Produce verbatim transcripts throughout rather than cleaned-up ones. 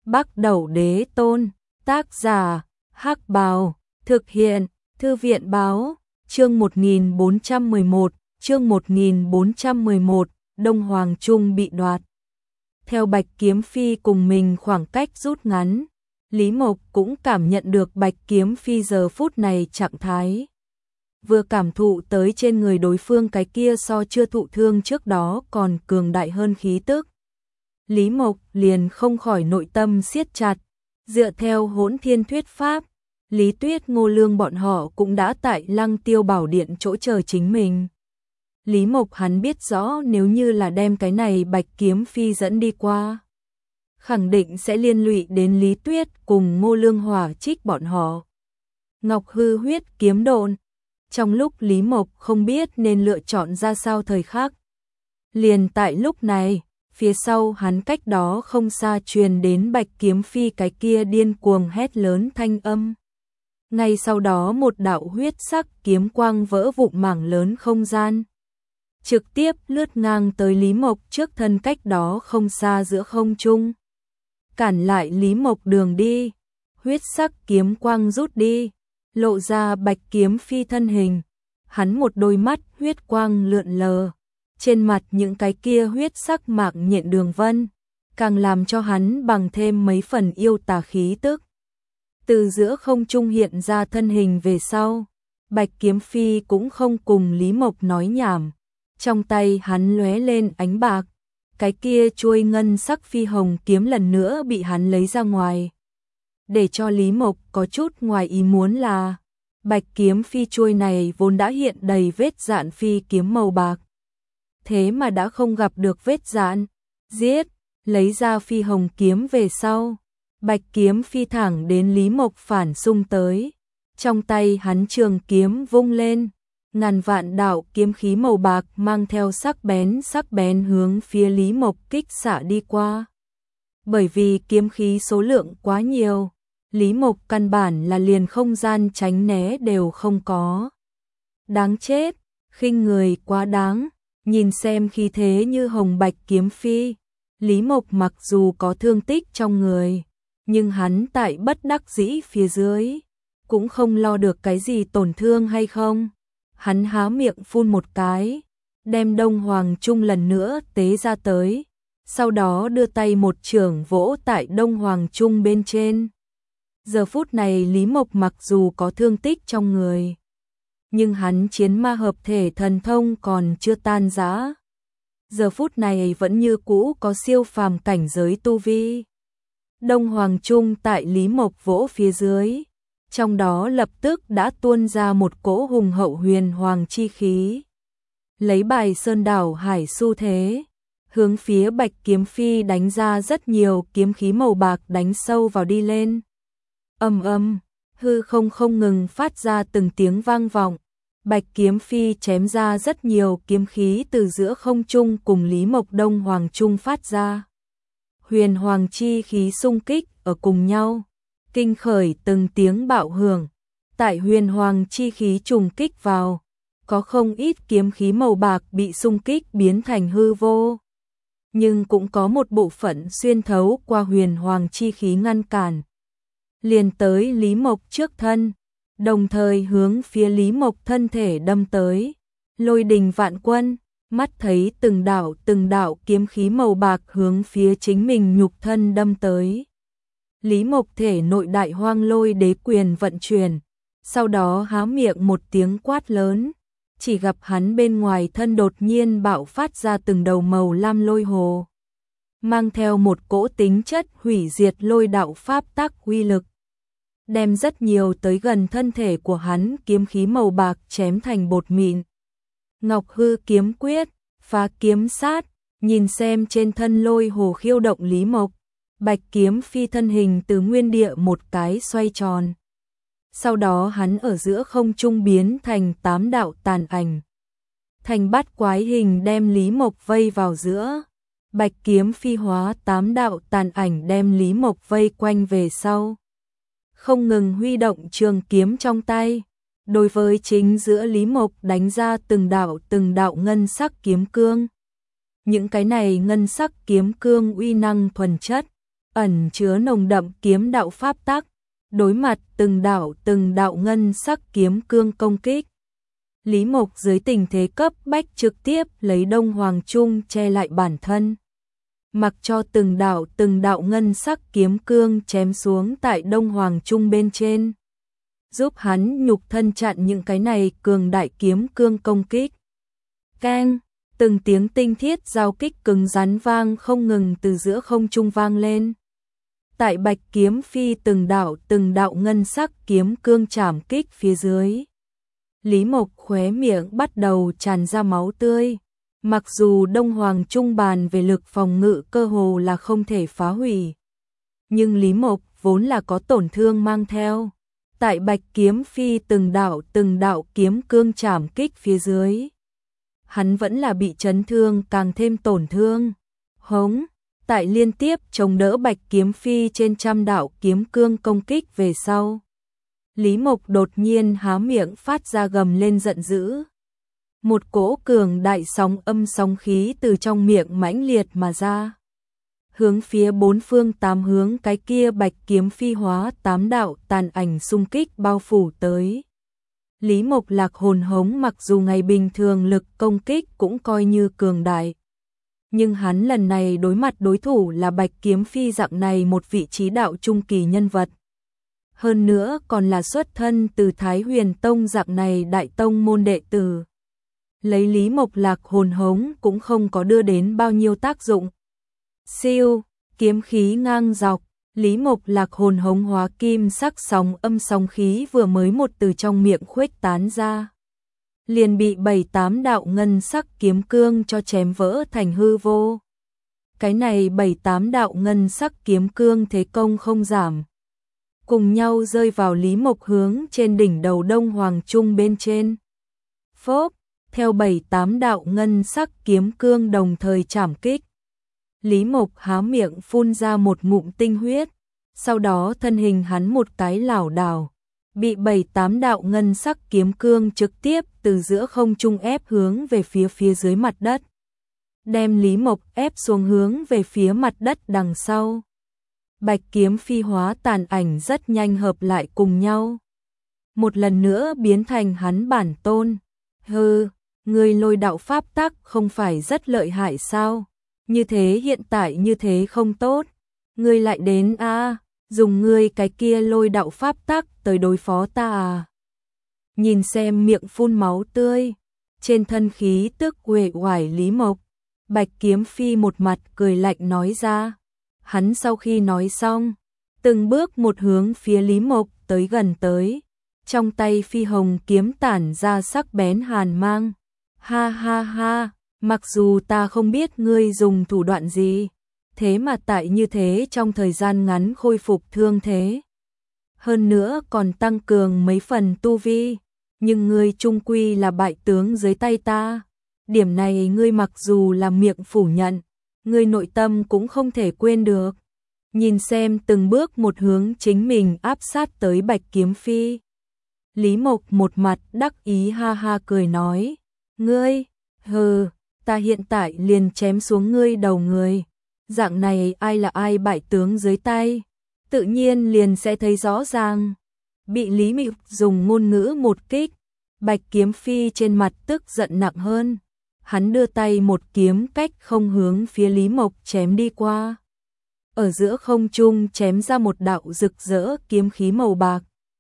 Bắc Đẩu Đế Tôn, tác giả, Hắc Bào, thực hiện, Thư viện Báo, chương một nghìn bốn trăm mười một, chương một nghìn bốn trăm mười một, Đông Hoàng Trung bị đoạt. Theo Bạch Kiếm Phi cùng mình khoảng cách rút ngắn, Lý Mộc cũng cảm nhận được Bạch Kiếm Phi giờ phút này trạng thái. Vừa cảm thụ tới trên người đối phương cái kia so chưa thụ thương trước đó còn cường đại hơn khí tức. Lý Mộc liền không khỏi nội tâm siết chặt, dựa theo Hỗn Thiên Thuyết Pháp, Lý Tuyết Ngô Lương bọn họ cũng đã tại Lăng Tiêu Bảo Điện chỗ chờ chính mình. Lý Mộc hắn biết rõ nếu như là đem cái này Bạch Kiếm Phi dẫn đi qua, khẳng định sẽ liên lụy đến Lý Tuyết cùng Ngô Lương Hỏa Trích bọn họ. Ngọc Hư Huyết Kiếm Độn. Trong lúc Lý Mộc không biết nên lựa chọn ra sao thời khắc, liền tại lúc này, phía sau hắn cách đó không xa truyền đến Bạch Kiếm Phi cái kia điên cuồng hét lớn thanh âm. Ngay sau đó một đạo huyết sắc kiếm quang vỡ vụn mảng lớn không gian, trực tiếp lướt ngang tới Lý Mộc trước thân cách đó không xa giữa không trung, cản lại Lý Mộc đường đi. Huyết sắc kiếm quang rút đi, lộ ra Bạch Kiếm Phi thân hình. Hắn một đôi mắt huyết quang lượn lờ, trên mặt những cái kia huyết sắc mạc nhện đường vân, càng làm cho hắn bằng thêm mấy phần yêu tà khí tức. Từ giữa không trung hiện ra thân hình về sau, Bạch Kiếm Phi cũng không cùng Lý Mộc nói nhảm, trong tay hắn lóe lên ánh bạc, cái kia chuôi ngân sắc phi hồng kiếm lần nữa bị hắn lấy ra ngoài. Để cho Lý Mộc có chút ngoài ý muốn là, Bạch Kiếm Phi chuôi này vốn đã hiện đầy vết dạn phi kiếm màu bạc, thế mà đã không gặp được vết dạn. Giết, lấy ra phi hồng kiếm về sau, Bạch Kiếm Phi thẳng đến Lý Mộc phản xung tới, trong tay hắn trường kiếm vung lên, ngàn vạn đạo kiếm khí màu bạc mang theo sắc bén sắc bén hướng phía Lý Mộc kích xạ đi qua. Bởi vì kiếm khí số lượng quá nhiều, Lý Mộc căn bản là liền không gian tránh né đều không có. Đáng chết, khinh người quá đáng, nhìn xem khí thế như hồng Bạch Kiếm Phi, Lý Mộc mặc dù có thương tích trong người, nhưng hắn tại bất đắc dĩ phía dưới, cũng không lo được cái gì tổn thương hay không. Hắn há miệng phun một cái, đem Đông Hoàng Trung lần nữa tế ra tới, sau đó đưa tay một chưởng vỗ tại Đông Hoàng Trung bên trên. Giờ phút này Lý Mộc mặc dù có thương tích trong người, nhưng hắn chiến ma hợp thể thần thông còn chưa tan rã. Giờ phút này vẫn như cũ có siêu phàm cảnh giới tu vi. Đông Hoàng Trung tại Lý Mộc vỗ phía dưới, trong đó lập tức đã tuôn ra một cỗ hùng hậu huyền hoàng chi khí. Lấy bài sơn đảo hải xu thế, hướng phía Bạch Kiếm Phi đánh ra rất nhiều kiếm khí màu bạc đánh sâu vào đi lên. Ầm ầm, hư không không ngừng phát ra từng tiếng vang vọng. Bạch Kiếm Phi chém ra rất nhiều kiếm khí từ giữa không trung cùng Lý Mộc Đông Hoàng Trung phát ra. Huyền hoàng chi khí xung kích ở cùng nhau, kinh khởi từng tiếng bạo hưởng. Tại huyền hoàng chi khí trùng kích vào, có không ít kiếm khí màu bạc bị xung kích biến thành hư vô, nhưng cũng có một bộ phận xuyên thấu qua huyền hoàng chi khí ngăn cản, liền tới Lý Mộc trước thân, đồng thời hướng phía Lý Mộc thân thể đâm tới. Lôi đình vạn quân, mắt thấy từng đạo từng đạo kiếm khí màu bạc hướng phía chính mình nhục thân đâm tới. Lý Mộc thể nội đại hoang lôi đế quyền vận chuyển, sau đó há miệng một tiếng quát lớn, chỉ gặp hắn bên ngoài thân đột nhiên bạo phát ra từng đầu màu lam lôi hồ, mang theo một cỗ tính chất hủy diệt lôi đạo pháp tắc uy lực, đem rất nhiều tới gần thân thể của hắn kiếm khí màu bạc chém thành bột mịn. Ngọc Hư Kiếm Quyết, phá kiếm sát. Nhìn xem trên thân lôi hồ khiêu động Lý Mộc, Bạch Kiếm Phi thân hình từ nguyên địa một cái xoay tròn. Sau đó hắn ở giữa không trung biến thành tám đạo tàn ảnh, thành bát quái hình đem Lý Mộc vây vào giữa. Bạch Kiếm Phi hóa tám đạo tàn ảnh đem Lý Mộc vây quanh về sau, không ngừng huy động trường kiếm trong tay, đối với chính giữa Lý Mộc đánh ra từng đạo từng đạo ngân sắc kiếm cương. Những cái này ngân sắc kiếm cương uy năng thuần chất, ẩn chứa nồng đậm kiếm đạo pháp tắc, đối mặt từng đạo từng đạo ngân sắc kiếm cương công kích. Lý Mộc dưới tình thế cấp bách trực tiếp lấy Đông Hoàng Trung che lại bản thân. Mặc cho từng đạo từng đạo ngân sắc kiếm cương chém xuống tại Đông Hoàng Trung bên trên, giúp hắn nhục thân chặn những cái này cường đại kiếm cương công kích. Keng, từng tiếng tinh thiết giao kích cứng rắn vang không ngừng từ giữa không trung vang lên. Tại Bạch Kiếm Phi từng đạo từng đạo ngân sắc kiếm cương chạm kích phía dưới, Lý Mộc khóe miệng bắt đầu tràn ra máu tươi. Mặc dù Đông Hoàng Trung bàn về lực phòng ngự cơ hồ là không thể phá hủy, nhưng Lý Mộc vốn là có tổn thương mang theo. Tại Bạch Kiếm Phi từng đạo từng đạo kiếm cương chạm kích phía dưới, hắn vẫn là bị chấn thương càng thêm tổn thương. Hống, tại liên tiếp chống đỡ Bạch Kiếm Phi trên trăm đạo kiếm cương công kích về sau, Lý Mộc đột nhiên há miệng phát ra gầm lên giận dữ. Một cỗ cường đại sóng âm sóng khí từ trong miệng mãnh liệt mà ra, hướng phía bốn phương tám hướng cái kia Bạch Kiếm Phi hóa tám đạo tàn ảnh xung kích bao phủ tới. Lý Mộc lạc hồn hống mặc dù ngày bình thường lực công kích cũng coi như cường đại, nhưng hắn lần này đối mặt đối thủ là Bạch Kiếm Phi dạng này một vị trí đạo trung kỳ nhân vật. Hơn nữa còn là xuất thân từ Thái Huyền Tông dạng này đại tông môn đệ tử. Lấy Lý Mộc lạc hồn hống cũng không có đưa đến bao nhiêu tác dụng. Siêu, kiếm khí ngang dọc, Lý Mộc lạc hồn hống hóa kim sắc sóng âm sóng khí vừa mới một từ trong miệng khuếch tán ra, liền bị bảy tám đạo ngân sắc kiếm cương cho chém vỡ thành hư vô. Cái này bảy tám đạo ngân sắc kiếm cương thế công không giảm, cùng nhau rơi vào Lý Mộc hướng trên đỉnh đầu Đông Hoàng Trung bên trên. Phốp, theo bảy tám đạo ngân sắc kiếm cương đồng thời chạm kích, Lý Mộc há miệng phun ra một ngụm tinh huyết, sau đó thân hình hắn một cái lảo đảo, bị bảy tám đạo ngân sắc kiếm cương trực tiếp từ giữa không trung ép hướng về phía phía dưới mặt đất, đem Lý Mộc ép xuống hướng về phía mặt đất đằng sau. Bạch Kiếm Phi hóa tàn ảnh rất nhanh hợp lại cùng nhau, một lần nữa biến thành hắn bản tôn. Hừ, ngươi lôi đạo pháp tắc không phải rất lợi hại sao? Như thế hiện tại như thế không tốt. Ngươi lại đến a, à, dùng ngươi cái kia lôi đạo pháp tắc tới đối phó ta à? Nhìn xem miệng phun máu tươi, trên thân khí tức uể oải Lý Mộc, Bạch Kiếm Phi một mặt cười lạnh nói ra. Hắn sau khi nói xong, từng bước một hướng phía Lý Mộc tới gần tới, trong tay phi hồng kiếm tản ra sắc bén hàn mang. Ha ha ha, mặc dù ta không biết ngươi dùng thủ đoạn gì, thế mà tại như thế trong thời gian ngắn khôi phục thương thế, hơn nữa còn tăng cường mấy phần tu vi, nhưng ngươi trung quy là bại tướng dưới tay ta. Điểm này ngươi mặc dù là miệng phủ nhận, ngươi nội tâm cũng không thể quên được. Nhìn xem từng bước một hướng chính mình áp sát tới Bạch Kiếm Phi, Lý Mộc một mặt đắc ý ha ha cười nói, ngươi, hừ, ta hiện tại liền chém xuống ngươi đầu người, dạng này ai là ai bại tướng dưới tay, tự nhiên liền sẽ thấy rõ ràng. Bị Lý Mộc dùng ngôn ngữ một kích, Bạch Kiếm Phi trên mặt tức giận nặng hơn, hắn đưa tay một kiếm cách không hướng phía Lý Mộc chém đi qua. Ở giữa không trung chém ra một đạo rực rỡ kiếm khí màu bạc,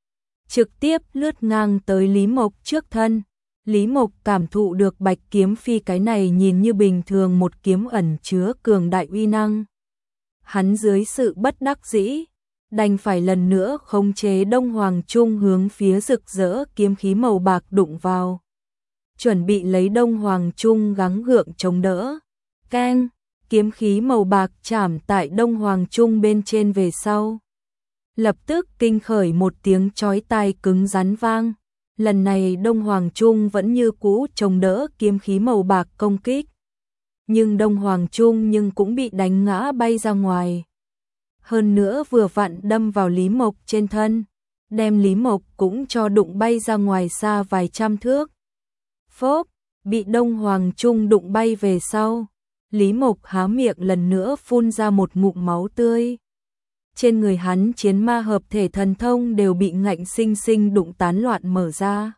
trực tiếp lướt ngang tới Lý Mộc trước thân. Lý Mộc cảm thụ được Bạch Kiếm Phi cái này nhìn như bình thường một kiếm ẩn chứa cường đại uy năng. Hắn dưới sự bất đắc dĩ, đành phải lần nữa khống chế Đông Hoàng Trung hướng phía rực rỡ kiếm khí màu bạc đụng vào, chuẩn bị lấy Đông Hoàng Trung gắng gượng chống đỡ. Keng, kiếm khí màu bạc chạm tại Đông Hoàng Trung bên trên về sau, lập tức kinh khởi một tiếng chói tai cứng rắn vang. Lần này Đông Hoàng Trung vẫn như cũ chống đỡ kiếm khí màu bạc công kích, nhưng Đông Hoàng Trung nhưng cũng bị đánh ngã bay ra ngoài. Hơn nữa vừa vặn đâm vào Lý Mộc trên thân, đem Lý Mộc cũng cho đụng bay ra ngoài xa vài trăm thước. Phốp, bị Đông Hoàng Trung đụng bay về sau, Lý Mộc há miệng lần nữa phun ra một ngụm máu tươi. Trên người hắn chiến ma hợp thể thần thông đều bị ngạnh sinh sinh đụng tán loạn mở ra.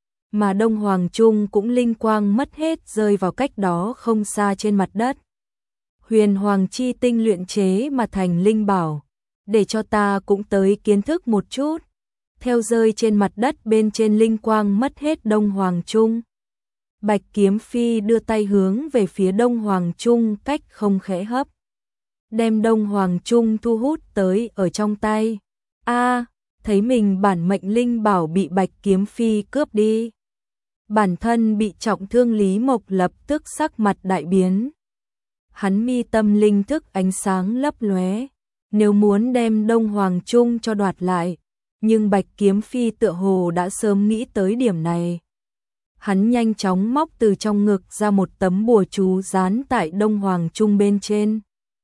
Mà Đông Hoàng Trung cũng linh quang mất hết rơi vào cách đó không xa trên mặt đất. Huyền Hoàng chi tinh luyện chế mà thành linh bảo, để cho ta cũng tới kiến thức một chút. Theo rơi trên mặt đất bên trên linh quang mất hết Đông Hoàng Trung. Bạch Kiếm Phi đưa tay hướng về phía Đông Hoàng Trung cách không khẽ hấp. Đem Đông Hoàng Trung thu hút tới ở trong tay. A, thấy mình bản mệnh linh bảo bị Bạch Kiếm Phi cướp đi. Bản thân bị trọng thương Lý Mộc lập tức sắc mặt đại biến. Hắn mi tâm linh thức ánh sáng lấp lóe, nếu muốn đem Đông Hoàng Trung cho đoạt lại, nhưng Bạch Kiếm Phi tựa hồ đã sớm nghĩ tới điểm này. Hắn nhanh chóng móc từ trong ngực ra một tấm bùa chú dán tại Đông Hoàng Trung bên trên.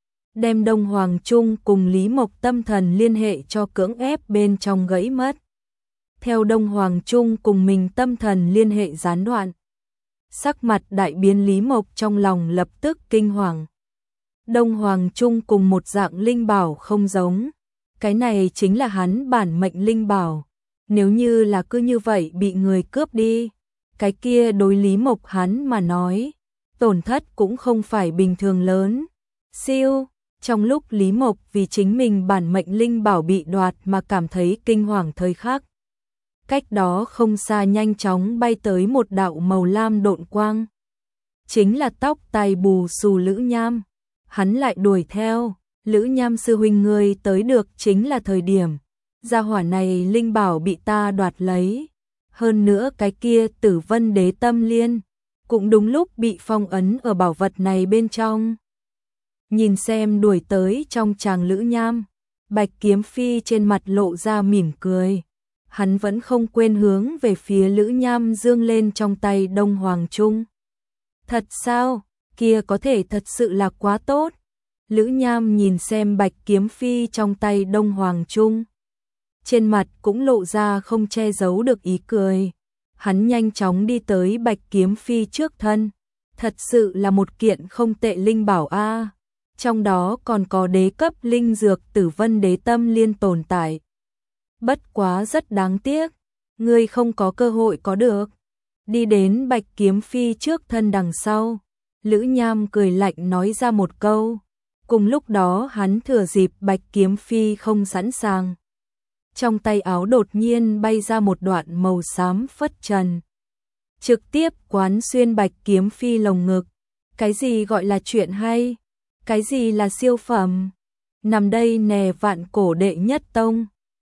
Đem Đông Hoàng Trung cùng Lý Mộc tâm thần liên hệ cho cưỡng ép bên trong gãy mất. Theo Đông Hoàng Trung cùng mình tâm thần liên hệ gián đoạn. Sắc mặt đại biến Lý Mộc trong lòng lập tức kinh hoàng. Đông Hoàng Trung cùng một dạng linh bảo không giống. Cái này chính là hắn bản mệnh linh bảo. Nếu như là cứ như vậy bị người cướp đi, cái kia đối Lý Mộc hắn mà nói, tổn thất cũng không phải bình thường lớn. Siêu, trong lúc Lý Mộc vì chính mình bản mệnh linh bảo bị đoạt mà cảm thấy kinh hoàng thời khắc. Cách đó không xa nhanh chóng bay tới một đạo màu lam độn quang. Chính là tóc tai bù xù Lữ Nham. Hắn lại đuổi theo, Lữ Nham sư huynh ngươi tới được chính là thời điểm. Gia hỏa này linh bảo bị ta đoạt lấy. Hơn nữa cái kia Tử Vân Đế Tâm Liên cũng đúng lúc bị phong ấn ở bảo vật này bên trong. Nhìn xem đuổi tới trong tràng Lữ Nham, Bạch Kiếm Phi trên mặt lộ ra mỉm cười. Hắn vẫn không quên hướng về phía Lữ Nham dương lên trong tay Đông Hoàng Trung. Thật sao? Kia có thể thật sự là quá tốt. Lữ Nham nhìn xem Bạch Kiếm Phi trong tay Đông Hoàng Trung. Trên mặt cũng lộ ra không che giấu được ý cười. Hắn nhanh chóng đi tới Bạch Kiếm Phi trước thân. Thật sự là một kiện không tệ linh bảo a. Trong đó còn có đế cấp linh dược Tử Vân Đế Tâm Liên tồn tại. Bất quá rất đáng tiếc, ngươi không có cơ hội có được. Đi đến Bạch Kiếm Phi trước thân đằng sau, Lữ Nham cười lạnh nói ra một câu. Cùng lúc đó hắn thừa dịp Bạch Kiếm Phi không sẵn sàng. Trong tay áo đột nhiên bay ra một đoạn màu xám phất trần. Trực tiếp quán xuyên Bạch Kiếm Phi lồng ngực. Cái gì gọi là chuyện hay? Cái gì là siêu phẩm? Nằm đây nè vạn cổ đệ nhất tông.